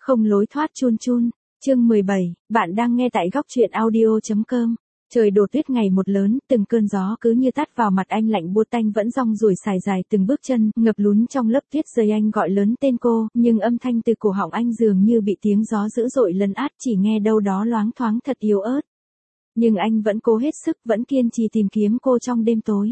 Không lối thoát chun chun. Chương 17, bạn đang nghe tại góc truyện audio.com. Trời đổ tuyết ngày một lớn, từng cơn gió cứ như tát vào mặt anh lạnh buốt tanh vẫn rong ruổi xài dài từng bước chân, ngập lún trong lớp tuyết rơi anh gọi lớn tên cô, nhưng âm thanh từ cổ họng anh dường như bị tiếng gió dữ dội lấn át chỉ nghe đâu đó loáng thoáng thật yếu ớt. Nhưng anh vẫn cố hết sức, vẫn kiên trì tìm kiếm cô trong đêm tối.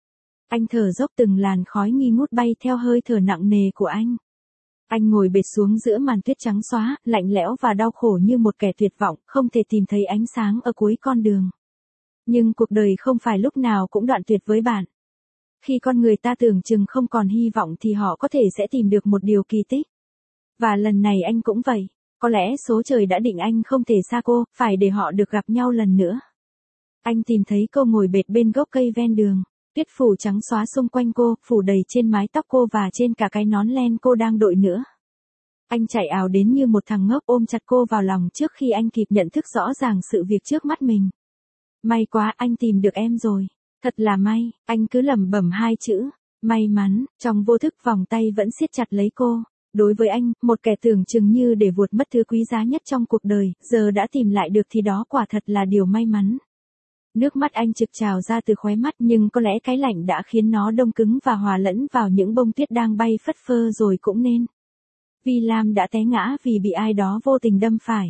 Anh thở dốc từng làn khói nghi ngút bay theo hơi thở nặng nề của anh. Anh ngồi bệt xuống giữa màn tuyết trắng xóa, lạnh lẽo và đau khổ như một kẻ tuyệt vọng, không thể tìm thấy ánh sáng ở cuối con đường. Nhưng cuộc đời không phải lúc nào cũng đoạn tuyệt với bạn. Khi con người ta tưởng chừng không còn hy vọng thì họ có thể sẽ tìm được một điều kỳ tích. Và lần này anh cũng vậy. Có lẽ số trời đã định anh không thể xa cô, phải để họ được gặp nhau lần nữa. Anh tìm thấy cô ngồi bệt bên gốc cây ven đường. Tuyết phủ trắng xóa xung quanh cô, phủ đầy trên mái tóc cô và trên cả cái nón len cô đang đội nữa. Anh chạy ào đến như một thằng ngốc ôm chặt cô vào lòng trước khi anh kịp nhận thức rõ ràng sự việc trước mắt mình. May quá, anh tìm được em rồi. Thật là may, anh cứ lẩm bẩm hai chữ, may mắn, trong vô thức vòng tay vẫn siết chặt lấy cô. Đối với anh, một kẻ tưởng chừng như để vuột mất thứ quý giá nhất trong cuộc đời, giờ đã tìm lại được thì đó quả thật là điều may mắn. Nước mắt anh trực trào ra từ khóe mắt nhưng có lẽ cái lạnh đã khiến nó đông cứng và hòa lẫn vào những bông tuyết đang bay phất phơ rồi cũng nên. Vi Lam đã té ngã vì bị ai đó vô tình đâm phải.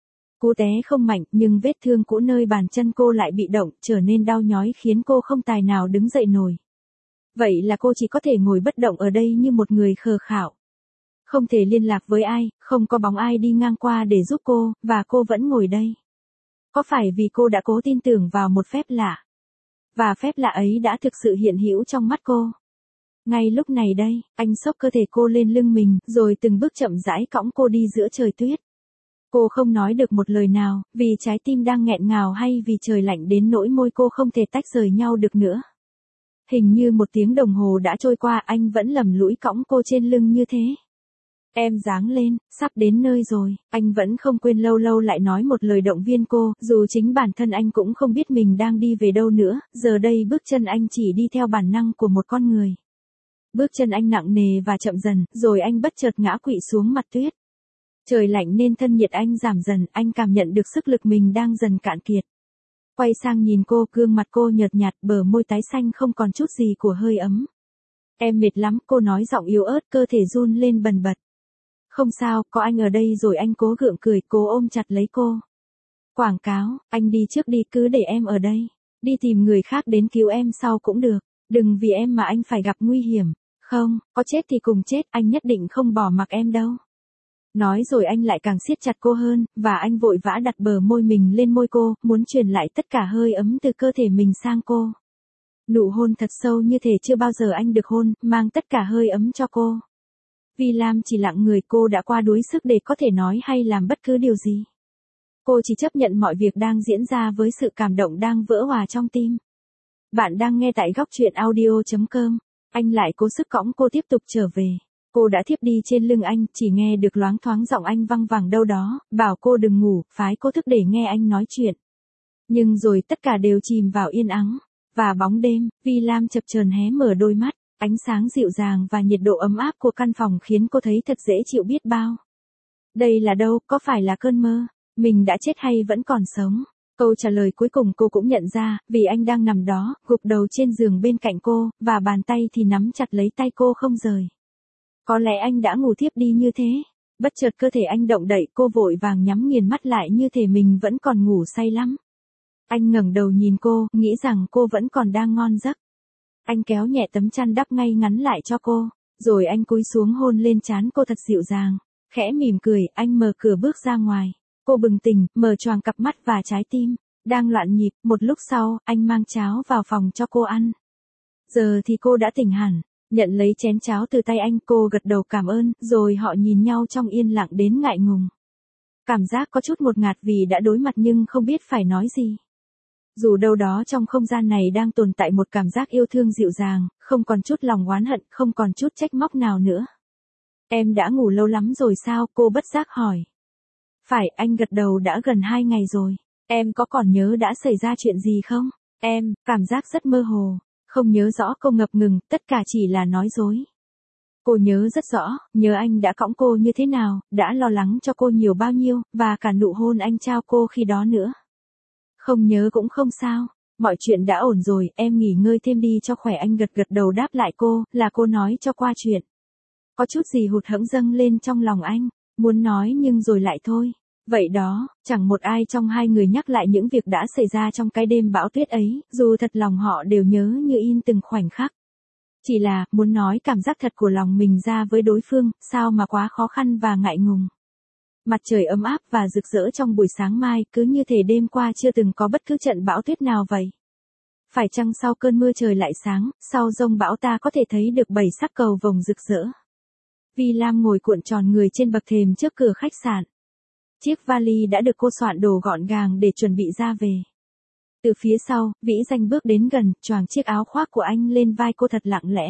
Cú té không mạnh nhưng vết thương cũ nơi bàn chân cô lại bị động trở nên đau nhói khiến cô không tài nào đứng dậy nổi. Vậy là cô chỉ có thể ngồi bất động ở đây như một người khờ khạo. Không thể liên lạc với ai, không có bóng ai đi ngang qua để giúp cô, và cô vẫn ngồi đây. Có phải vì cô đã cố tin tưởng vào một phép lạ? Và phép lạ ấy đã thực sự hiện hữu trong mắt cô. Ngay lúc này đây, anh xốc cơ thể cô lên lưng mình, rồi từng bước chậm rãi cõng cô đi giữa trời tuyết. Cô không nói được một lời nào, vì trái tim đang nghẹn ngào hay vì trời lạnh đến nỗi môi cô không thể tách rời nhau được nữa. Hình như một tiếng đồng hồ đã trôi qua anh vẫn lầm lũi cõng cô trên lưng như thế. Em giáng lên, sắp đến nơi rồi, anh vẫn không quên lâu lâu lại nói một lời động viên cô, dù chính bản thân anh cũng không biết mình đang đi về đâu nữa, giờ đây bước chân anh chỉ đi theo bản năng của một con người. Bước chân anh nặng nề và chậm dần, rồi anh bất chợt ngã quỵ xuống mặt tuyết. Trời lạnh nên thân nhiệt anh giảm dần, anh cảm nhận được sức lực mình đang dần cạn kiệt. Quay sang nhìn cô, gương mặt cô nhợt nhạt, bờ môi tái xanh không còn chút gì của hơi ấm. Em mệt lắm, cô nói giọng yếu ớt, cơ thể run lên bần bật. Không sao, có anh ở đây rồi, anh cố gượng cười, cố ôm chặt lấy cô. Quảng cáo, anh đi trước đi, cứ để em ở đây. Đi tìm người khác đến cứu em sau cũng được. Đừng vì em mà anh phải gặp nguy hiểm. Không, có chết thì cùng chết, anh nhất định không bỏ mặc em đâu. Nói rồi anh lại càng siết chặt cô hơn, và anh vội vã đặt bờ môi mình lên môi cô, muốn truyền lại tất cả hơi ấm từ cơ thể mình sang cô. Nụ hôn thật sâu như thể chưa bao giờ anh được hôn, mang tất cả hơi ấm cho cô. Vi Lam chỉ lặng người, cô đã qua đuối sức để có thể nói hay làm bất cứ điều gì. Cô chỉ chấp nhận mọi việc đang diễn ra với sự cảm động đang vỡ hòa trong tim. Bạn đang nghe tại góc truyện audio.com. Anh lại cố sức cõng cô tiếp tục trở về. Cô đã thiếp đi trên lưng anh, chỉ nghe được loáng thoáng giọng anh văng vẳng đâu đó, bảo cô đừng ngủ, phái cô thức để nghe anh nói chuyện. Nhưng rồi tất cả đều chìm vào yên ắng. Và bóng đêm, Vi Lam chập chờn hé mở đôi mắt. Ánh sáng dịu dàng và nhiệt độ ấm áp của căn phòng khiến cô thấy thật dễ chịu biết bao. Đây là đâu, có phải là cơn mơ? Mình đã chết hay vẫn còn sống? Câu trả lời cuối cùng cô cũng nhận ra, vì anh đang nằm đó, gục đầu trên giường bên cạnh cô, và bàn tay thì nắm chặt lấy tay cô không rời. Có lẽ anh đã ngủ thiếp đi như thế. Bất chợt cơ thể anh động đậy, cô vội vàng nhắm nghiền mắt lại như thể mình vẫn còn ngủ say lắm. Anh ngẩng đầu nhìn cô, nghĩ rằng cô vẫn còn đang ngon giấc. Anh kéo nhẹ tấm chăn đắp ngay ngắn lại cho cô, rồi anh cúi xuống hôn lên trán cô thật dịu dàng. Khẽ mỉm cười, anh mở cửa bước ra ngoài. Cô bừng tỉnh, mở choàng cặp mắt và trái tim đang loạn nhịp. Một lúc sau, anh mang cháo vào phòng cho cô ăn. Giờ thì cô đã tỉnh hẳn, nhận lấy chén cháo từ tay anh, cô gật đầu cảm ơn, rồi họ nhìn nhau trong yên lặng đến ngại ngùng. Cảm giác có chút ngột ngạt vì đã đối mặt nhưng không biết phải nói gì. Dù đâu đó trong không gian này đang tồn tại một cảm giác yêu thương dịu dàng, không còn chút lòng oán hận, không còn chút trách móc nào nữa. Em đã ngủ lâu lắm rồi sao, cô bất giác hỏi. Phải, anh gật đầu, đã gần 2 ngày rồi. Em có còn nhớ đã xảy ra chuyện gì không? Em, cảm giác rất mơ hồ. Không nhớ rõ, cô ngập ngừng, tất cả chỉ là nói dối. Cô nhớ rất rõ, nhớ anh đã cõng cô như thế nào, đã lo lắng cho cô nhiều bao nhiêu, và cả nụ hôn anh trao cô khi đó nữa. Không nhớ cũng không sao, mọi chuyện đã ổn rồi, em nghỉ ngơi thêm đi cho khỏe, anh gật gật đầu đáp lại cô, là cô nói cho qua chuyện. Có chút gì hụt hẫng dâng lên trong lòng anh, muốn nói nhưng rồi lại thôi. Vậy đó, chẳng một ai trong hai người nhắc lại những việc đã xảy ra trong cái đêm bão tuyết ấy, dù thật lòng họ đều nhớ như in từng khoảnh khắc. Chỉ là, muốn nói cảm giác thật của lòng mình ra với đối phương, sao mà quá khó khăn và ngại ngùng. Mặt trời ấm áp và rực rỡ trong buổi sáng mai, cứ như thể đêm qua chưa từng có bất cứ trận bão tuyết nào vậy. Phải chăng sau cơn mưa trời lại sáng, sau giông bão ta có thể thấy được bảy sắc cầu vồng rực rỡ. Vi Lam ngồi cuộn tròn người trên bậc thềm trước cửa khách sạn. Chiếc vali đã được cô soạn đồ gọn gàng để chuẩn bị ra về. Từ phía sau, Vĩ Danh bước đến gần, choàng chiếc áo khoác của anh lên vai cô thật lặng lẽ.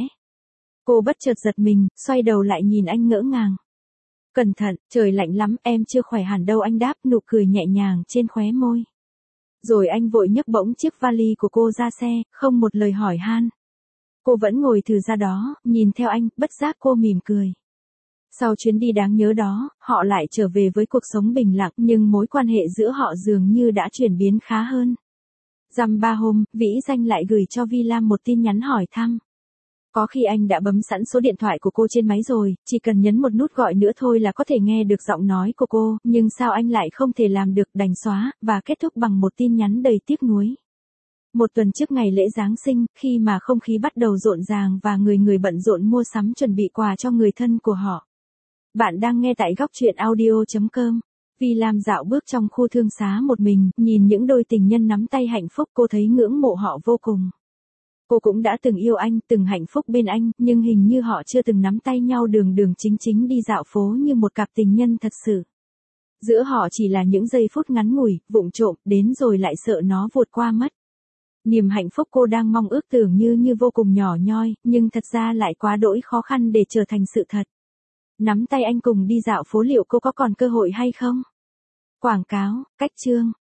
Cô bất chợt giật mình, xoay đầu lại nhìn anh ngỡ ngàng. Cẩn thận, trời lạnh lắm, em chưa khỏe hẳn đâu, anh đáp, nụ cười nhẹ nhàng trên khóe môi. Rồi anh vội nhấc bổng chiếc vali của cô ra xe, không một lời hỏi han. Cô vẫn ngồi thừ ra đó, nhìn theo anh, bất giác cô mỉm cười. Sau chuyến đi đáng nhớ đó, họ lại trở về với cuộc sống bình lặng, nhưng mối quan hệ giữa họ dường như đã chuyển biến khá hơn. Dăm ba hôm, Vĩ Danh lại gửi cho Vi Lam một tin nhắn hỏi thăm. Có khi anh đã bấm sẵn số điện thoại của cô trên máy rồi, chỉ cần nhấn một nút gọi nữa thôi là có thể nghe được giọng nói của cô, nhưng sao anh lại không thể làm được, đành xóa, và kết thúc bằng một tin nhắn đầy tiếc nuối. Một tuần trước ngày lễ Giáng sinh, khi mà không khí bắt đầu rộn ràng và người người bận rộn mua sắm chuẩn bị quà cho người thân của họ. Bạn đang nghe tại góc truyện audio.com. Vi Lam dạo bước trong khu thương xá một mình, nhìn những đôi tình nhân nắm tay hạnh phúc, cô thấy ngưỡng mộ họ vô cùng. Cô cũng đã từng yêu anh, từng hạnh phúc bên anh, nhưng hình như họ chưa từng nắm tay nhau đường đường chính chính đi dạo phố như một cặp tình nhân thật sự. Giữa họ chỉ là những giây phút ngắn ngủi, vụng trộm, đến rồi lại sợ nó vụt qua mất. Niềm hạnh phúc cô đang mong ước tưởng như vô cùng nhỏ nhoi, nhưng thật ra lại quá đỗi khó khăn để trở thành sự thật. Nắm tay anh cùng đi dạo phố, liệu cô có còn cơ hội hay không? Quảng cáo, cách chương.